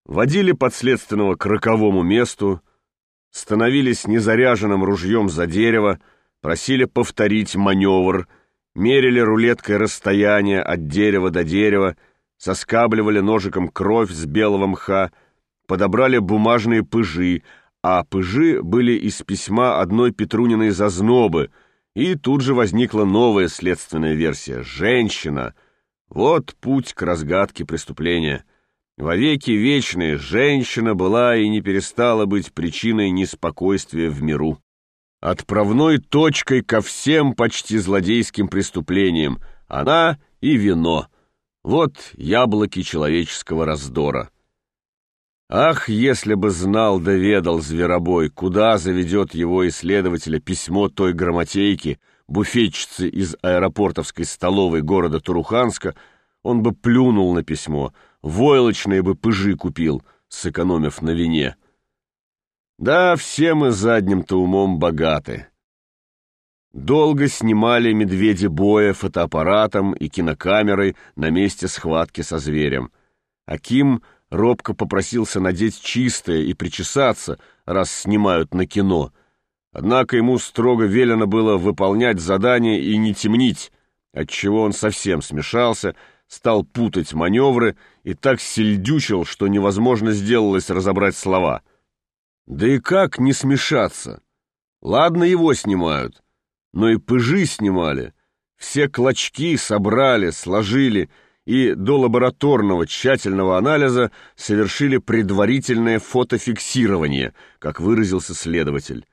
Водили подследственного к роковому месту, становились незаряженным ружьем за дерево, просили повторить маневр, мерили рулеткой расстояние от дерева до дерева, соскабливали ножиком кровь с белого мха, подобрали бумажные пыжи, а пыжи были из письма одной Петруниной зазнобы, и тут же возникла новая следственная версия — женщина. Вот путь к разгадке преступления. Вовеки вечные женщина была и не перестала быть причиной неспокойствия в миру. Отправной точкой ко всем почти злодейским преступлениям она и вино. Вот яблоки человеческого раздора. Ах, если бы знал да ведал зверобой, куда заведет его исследователя письмо той грамотейки, буфетчицы из аэропортовской столовой города Туруханска, он бы плюнул на письмо, войлочные бы пыжи купил, сэкономив на вине. Да, все мы задним-то умом богаты. Долго снимали «Медведи боя» фотоаппаратом и кинокамерой на месте схватки со зверем. Аким робко попросился надеть чистое и причесаться, раз снимают на кино. Однако ему строго велено было выполнять задание и не темнить, отчего он совсем смешался, стал путать маневры и так сельдючил, что невозможно сделалось разобрать слова. Да и как не смешаться? Ладно, его снимают, но и пыжи снимали. Все клочки собрали, сложили и до лабораторного тщательного анализа совершили предварительное фотофиксирование, как выразился следователь.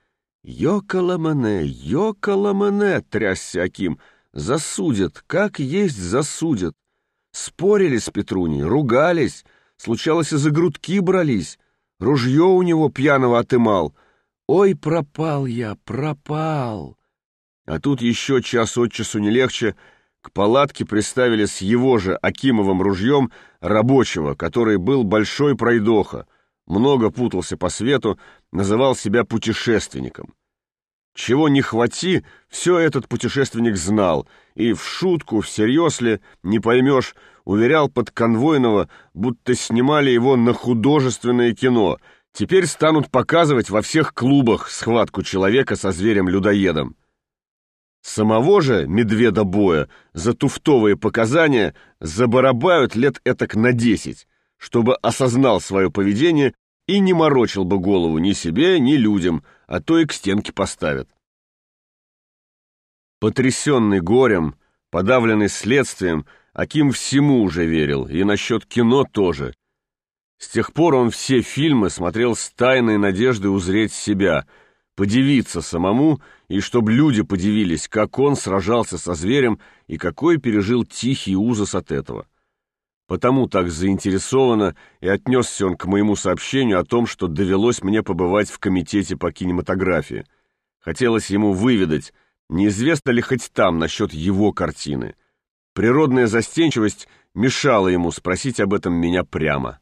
«Йокаламане, трясся Аким, засудят, как есть засудят». Спорили с Петруней, ругались, случалось, и за грудки брались. Ружье у него пьяного отымал. Ой, пропал я, пропал. А тут еще час от часу не легче. К палатке приставили с его же Акимовым ружьем рабочего, который был большой пройдоха, много путался по свету, называл себя путешественником. Чего не хвати, все этот путешественник знал, и в шутку, всерьез ли, не поймешь, уверял подконвойного, будто снимали его на художественное кино. Теперь станут показывать во всех клубах схватку человека со зверем-людоедом. Самого же медведа боя за туфтовые показания забарабают лет этак на 10, чтобы осознал свое поведение и не морочил бы голову ни себе, ни людям, а то и к стенке поставят. Потрясенный горем, подавленный следствием, Аким всему уже верил, и насчет кино тоже. С тех пор он все фильмы смотрел с тайной надеждой узреть себя, подивиться самому, и чтобы люди подивились, как он сражался со зверем и какой пережил тихий ужас от этого. Потому так заинтересованно и отнесся он к моему сообщению о том, что довелось мне побывать в комитете по кинематографии. Хотелось ему выведать, неизвестно ли хоть там насчет его картины. Природная застенчивость мешала ему спросить об этом меня прямо.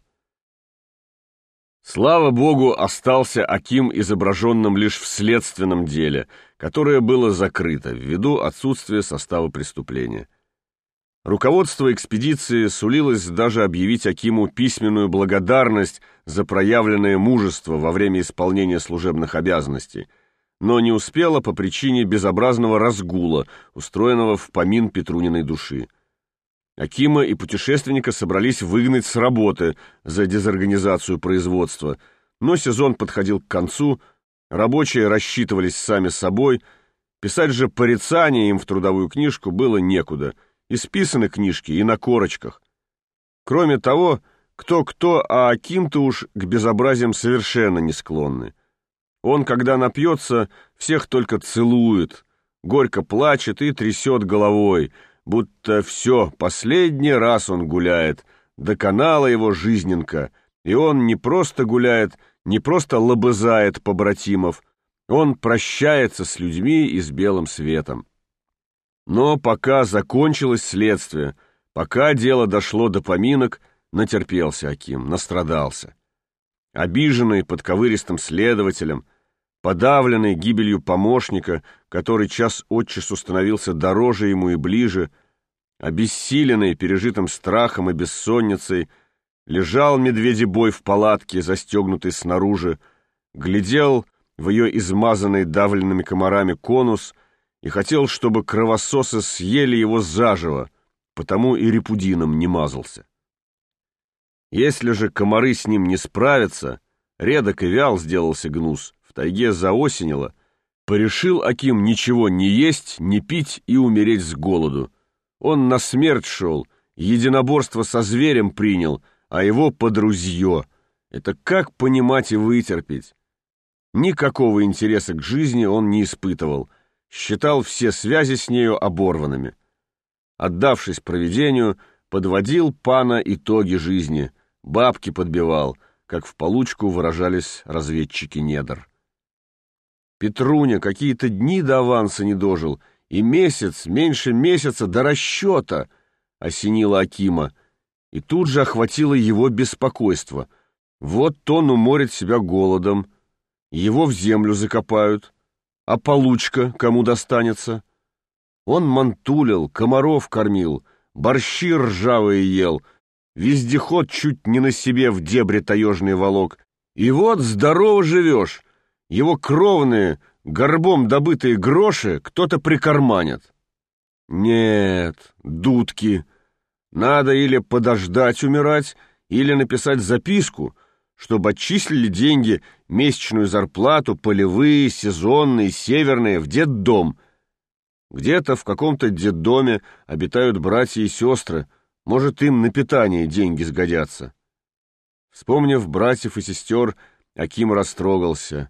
Слава богу, остался Аким изображенным лишь в следственном деле, которое было закрыто ввиду отсутствия состава преступления. Руководство экспедиции сулилось даже объявить Акиму письменную благодарность за проявленное мужество во время исполнения служебных обязанностей, но не успело по причине безобразного разгула, устроенного в помин Петруниной души. Акима и путешественника собрались выгнать с работы за дезорганизацию производства, но сезон подходил к концу, рабочие рассчитывались сами с собой, писать же порицания им в трудовую книжку было некуда, исписаны книжки и на корочках. Кроме того, кто-кто, а Аким-то уж к безобразиям совершенно не склонны. Он, когда напьется, всех только целует, горько плачет и трясет головой, будто все, последний раз он гуляет, доконала его жизненка, и он не просто гуляет, не просто лобызает побратимов, он прощается с людьми и с белым светом. Но пока закончилось следствие, пока дело дошло до поминок, натерпелся Аким, настрадался. Обиженный подковыристым следователем, подавленный гибелью помощника, который час от часу становился дороже ему и ближе, обессиленный пережитым страхом и бессонницей, Лежал медведебой в палатке, застегнутый снаружи, глядел в ее измазанный давленными комарами конус и хотел, чтобы кровососы съели его заживо, потому и репудином не мазался. Если же комары с ним не справятся, редок и вял сделался гнус, в тайге заосенило, порешил Аким ничего не есть, не пить и умереть с голоду. Он на смерть шел, единоборство со зверем принял, а его под ружье. Это как понимать и вытерпеть? Никакого интереса к жизни он не испытывал, считал все связи с нею оборванными. Отдавшись провидению, подводил пана итоги жизни, бабки подбивал, как в получку выражались разведчики недр. Петруня какие-то дни до аванса не дожил, и месяц, меньше месяца до расчета, осенило Акима, и тут же охватило его беспокойство. Вот он уморит себя голодом, его в землю закопают, а получка кому достанется? Он мантулил, комаров кормил, борщи ржавые ел, вездеход чуть не на себе в дебри таежный волок. И вот здорово живешь, его кровные, горбом добытые гроши кто-то прикарманит. Нет, дудки, надо или подождать умирать, или написать записку, чтобы отчислили деньги, месячную зарплату, полевые, сезонные, северные, в детдом. Где-то в каком-то детдоме обитают братья и сестры, может, им на питание деньги сгодятся. Вспомнив братьев и сестер, Аким растрогался.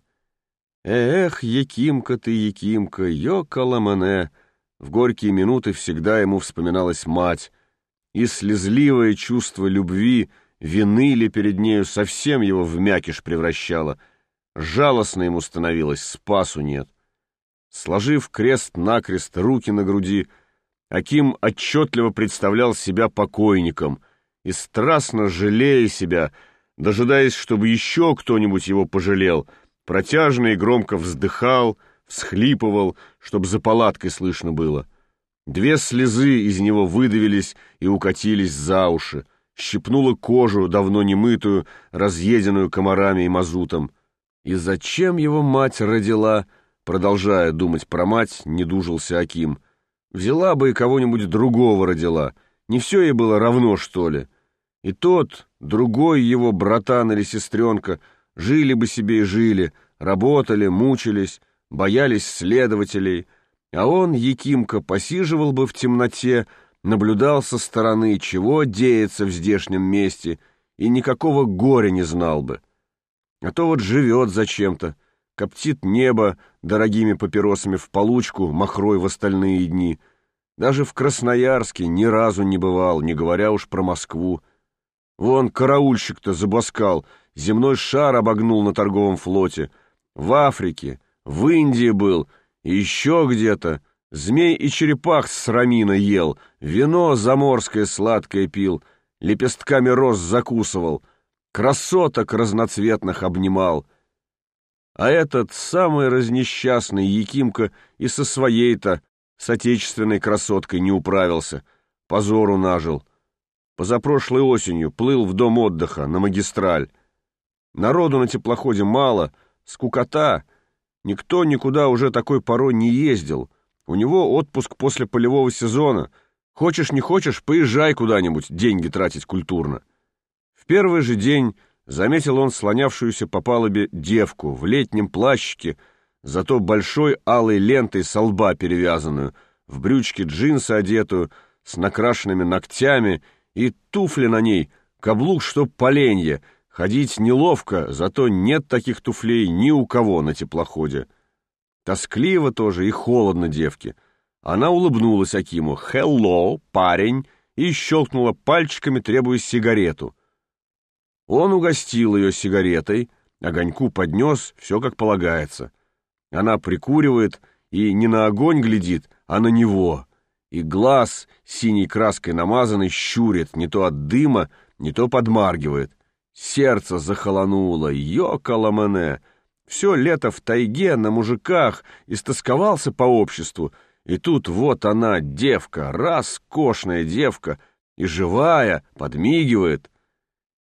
Эх, Якимка ты, Якимка, йокаламане! В горькие минуты всегда ему вспоминалась мать, и слезливое чувство любви, вины ли перед нею совсем его в мякиш превращало. Жалостно ему становилось, спасу нет. Сложив крест-накрест руки на груди, Аким отчетливо представлял себя покойником и, страстно жалея себя, дожидаясь, чтобы еще кто-нибудь его пожалел, протяжно и громко вздыхал, всхлипывал, чтобы за палаткой слышно было. 2 слезы из него выдавились и укатились за уши, щипнуло кожу, давно не мытую, разъеденную комарами и мазутом. И зачем его мать родила, продолжая думать про мать, не дужился Аким. Взяла бы и кого-нибудь другого родила, не все ей было равно, что ли. И тот, другой его братан или сестренка, жили бы себе и жили, работали, мучились, боялись следователей, а он, Якимка, посиживал бы в темноте, наблюдал со стороны, чего деется в здешнем месте, и никакого горя не знал бы. А то вот живет зачем-то, коптит небо дорогими папиросами в получку, махрой в остальные дни. Даже в Красноярске ни разу не бывал, не говоря уж про Москву. Вон караульщик-то забаскал, земной шар обогнул на торговом флоте. В Африке, в Индии был, и еще где-то. Змей и черепах с рамина ел, вино заморское сладкое пил, лепестками роз закусывал, красоток разноцветных обнимал. А этот самый разнесчастный Якимка и со своей-то, с отечественной красоткой не управился, позору нажил. Позапрошлой осенью плыл в дом отдыха на магистраль. Народу на теплоходе мало, скукота, никто никуда уже такой порой не ездил. У него отпуск после полевого сезона. Хочешь не хочешь, поезжай куда-нибудь, деньги тратить культурно. В первый же день заметил он слонявшуюся по палубе девку в летнем плащике, зато большой алой лентой со лба перевязанную, в брючке джинсы одетую, с накрашенными ногтями и туфли на ней, каблук, чтоб поленье. Ходить неловко, зато нет таких туфлей ни у кого на теплоходе. Тоскливо тоже и холодно девке. Она улыбнулась Акиму «Хелло, парень!» и щелкнула пальчиками, требуя сигарету. Он угостил ее сигаретой, огоньку поднес, все как полагается. Она прикуривает и не на огонь глядит, а на него. И глаз, синей краской намазанный, щурит, не то от дыма, не то подмаргивает. Сердце захолонуло, ёкаламане. Все лето в тайге, на мужиках, истосковался по обществу. И тут вот она, девка, роскошная девка, и живая, подмигивает.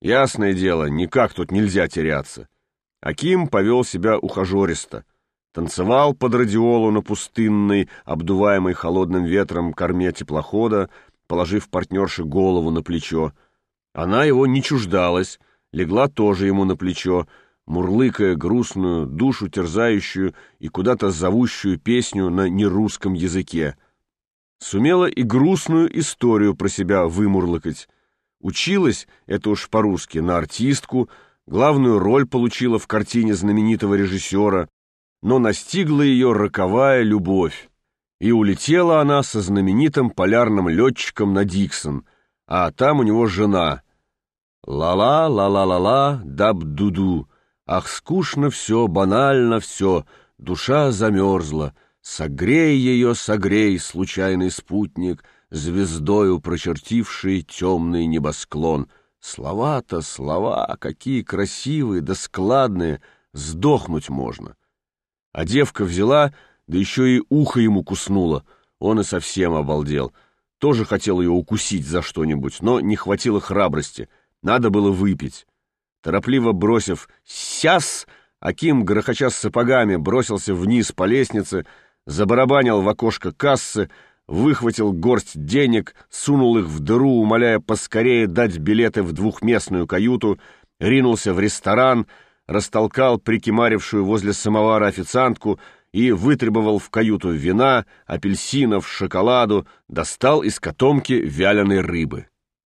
Ясное дело, никак тут нельзя теряться. Аким повел себя ухажеристо. Танцевал под радиолу на пустынной, обдуваемой холодным ветром корме теплохода, положив партнерше голову на плечо. Она его не чуждалась, легла тоже ему на плечо, мурлыкая грустную, душу терзающую и куда-то зовущую песню на нерусском языке. Сумела и грустную историю про себя вымурлыкать. Училась, это уж по-русски, на артистку, главную роль получила в картине знаменитого режиссера, но настигла ее роковая любовь, и улетела она со знаменитым полярным летчиком на Диксон, а там у него жена. Ла-ла, ла-ла-ла-ла, даб-ду-ду. Ах, скучно все, банально все, душа замерзла. Согрей ее, согрей, случайный спутник, звездою прочертивший темный небосклон. Слова-то, слова, какие красивые да складные, сдохнуть можно. А девка взяла, да еще и ухо ему куснула. Он и совсем обалдел. Тоже хотел ее укусить за что-нибудь, но не хватило храбрости. Надо было выпить. Торопливо бросив «сяс», Аким, грохоча с сапогами, бросился вниз по лестнице, забарабанил в окошко кассы, выхватил горсть денег, сунул их в дыру, умоляя поскорее дать билеты в двухместную каюту, ринулся в ресторан, растолкал прикимарившую возле самовара официантку и вытребовал в каюту вина, апельсинов, шоколаду, достал из котомки вяленой рыбы.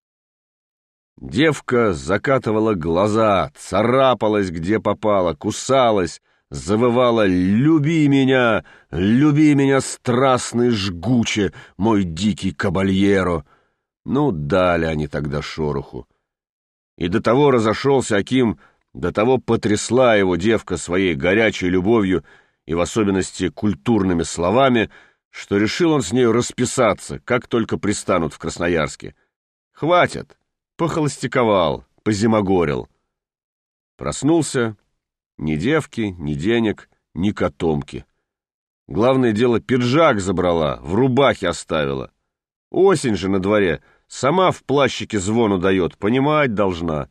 Девка закатывала глаза, царапалась где попало, кусалась, завывала люби меня, страстно и жгуче, мой дикий кабальеро!» Ну, дали они тогда шороху. И до того разошелся Аким, до того потрясла его девка своей горячей любовью и в особенности культурными словами, что решил он с нею расписаться, как только пристанут в Красноярске. Хватит, похолостяковал, позимогорил. Проснулся, ни девки, ни денег, ни котомки. Главное дело, пиджак забрала, в рубахе оставила. Осень же на дворе, сама в плащике звону дает, понимать должна.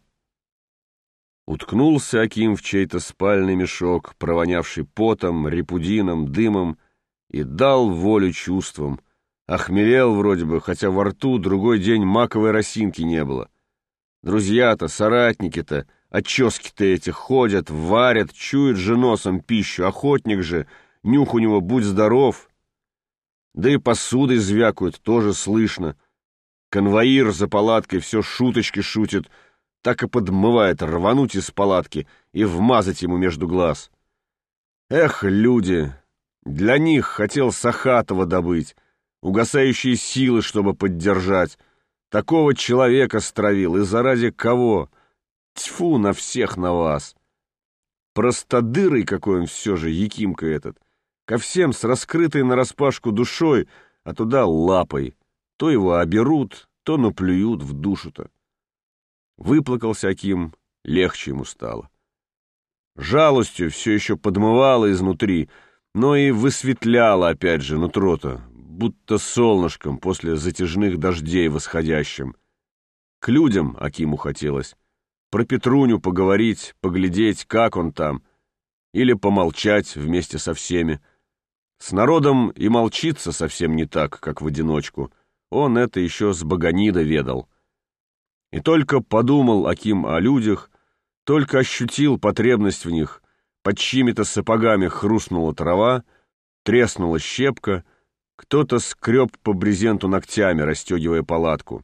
Уткнулся Аким в чей-то спальный мешок, провонявший потом, репудином, дымом, и дал волю чувствам. Охмелел вроде бы, хотя во рту другой день маковой росинки не было. Друзья-то, соратники-то, отчески-то эти ходят, варят, чуют же носом пищу, охотник же, нюх у него будь здоров. Да и посудой звякают, тоже слышно. Конвоир за палаткой все шуточки шутит, так и подмывает рвануть из палатки и вмазать ему между глаз. Эх, люди, для них хотел Сахатова добыть, угасающие силы, чтобы поддержать. Такого человека стравил, и заради кого? Тьфу на всех на вас! Простодырый какой он все же, Якимка этот. Ко всем с раскрытой нараспашку душой, а туда лапой. То его оберут, то наплюют в душу-то. Выплакался Аким, легче ему стало. Жалостью все еще подмывало изнутри, но и высветляло опять же нутро-то, будто солнышком после затяжных дождей восходящим. К людям Акиму хотелось. Про Петруню поговорить, поглядеть, как он там, или помолчать вместе со всеми. С народом и молчится совсем не так, как в одиночку. Он это еще с Баганида ведал. И только подумал Аким о людях, только ощутил потребность в них, под чьими-то сапогами хрустнула трава, треснула щепка, кто-то скреб по брезенту ногтями, расстегивая палатку.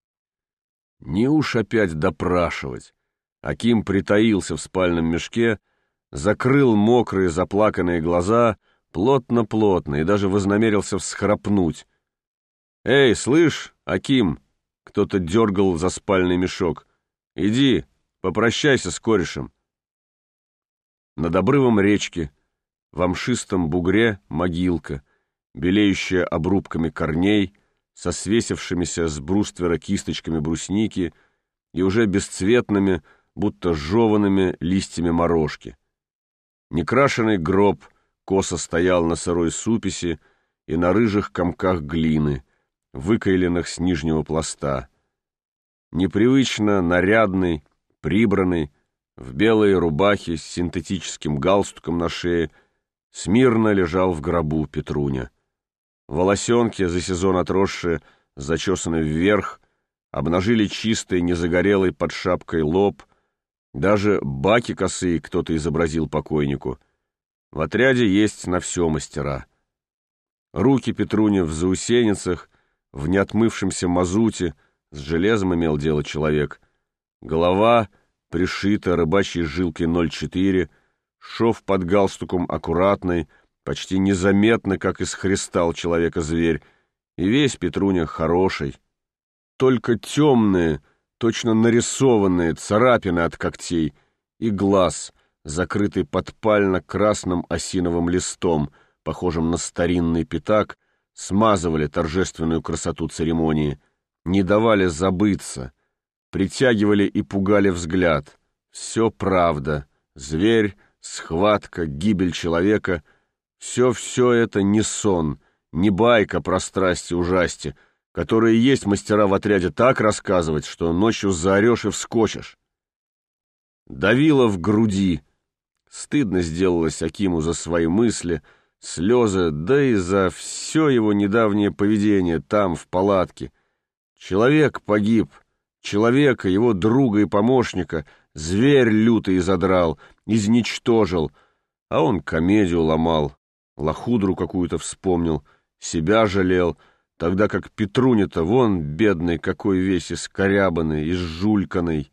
Не уж опять допрашивать. Аким притаился в спальном мешке, закрыл мокрые заплаканные глаза плотно-плотно и даже вознамерился всхрапнуть. «Эй, слышь, Аким!» — кто-то дергал за спальный мешок. «Иди, попрощайся с корешем». Над обрывом речки, в амшистом бугре могилка, белеющая обрубками корней, со свесившимися с бруствера кисточками брусники и уже бесцветными, будто жеванными листьями морожки. Некрашенный гроб косо стоял на сырой суписи и на рыжих комках глины, выкаиленных с нижнего пласта. Непривычно нарядный, прибранный, в белой рубахе с синтетическим галстуком на шее, смирно лежал в гробу Петруня. Волосенки, за сезон отросшие, зачесаны вверх, обнажили чистый, незагорелый под шапкой лоб, даже баки косые кто-то изобразил покойнику. В отряде есть на все мастера. Руки Петруня в заусеницах, в неотмывшемся мазуте, с железом имел дело человек. Голова пришита рыбачьей жилкой 0,4, шов под галстуком аккуратный, почти незаметно, как из христал человека зверь, и весь Петруня хороший. Только темные, точно нарисованные царапины от когтей и глаз, закрытый подпально-красным осиновым листом, похожим на старинный пятак, смазывали торжественную красоту церемонии, не давали забыться, притягивали и пугали взгляд. Все правда. Зверь, схватка, гибель человека — все это не сон, не байка про страсти ужасти, которые есть мастера в отряде так рассказывать, что ночью заорешь и вскочишь. Давило в груди. Стыдно сделалось Акиму за свои мысли, слезы, да и за все его недавнее поведение там, в палатке. Человек погиб, человека, его друга и помощника, зверь лютый задрал, изничтожил, а он комедию ломал, лохудру какую-то вспомнил, себя жалел, тогда как Петруня-то вон бедный какой весь искорябанный, изжульканный.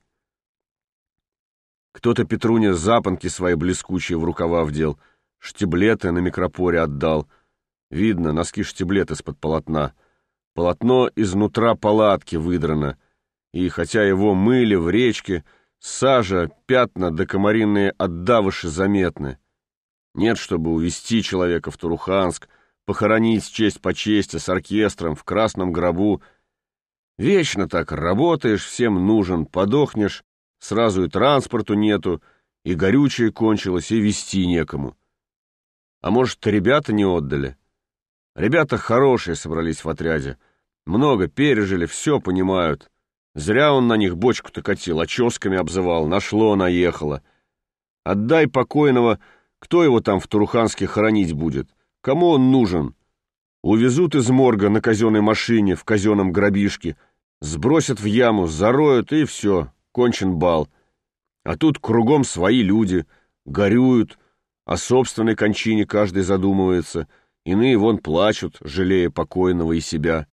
Кто-то Петруня запонки свои блескучие в рукава вдел, штиблеты на микропоре отдал. Видно, носки-штиблеты из-под полотна. Полотно изнутра палатки выдрано, и хотя его мыли в речке, сажа, пятна да комаринные отдавыши заметны. Нет, чтобы увезти человека в Туруханск, похоронить честь по чести с оркестром в красном гробу. Вечно так работаешь, всем нужен, подохнешь, сразу и транспорту нету, и горючее кончилось, и везти некому. А может, ребята не отдали? Ребята хорошие собрались в отряде, много пережили, все понимают. Зря он на них бочку-то катил, оческами обзывал, нашло-наехало. Отдай покойного, кто его там в Туруханске хоронить будет? Кому он нужен? Увезут из морга на казенной машине, в казенном гробишке, сбросят в яму, зароют, и все, кончен бал. А тут кругом свои люди, горюют, о собственной кончине каждый задумывается, иные вон плачут, жалея покойного и себя.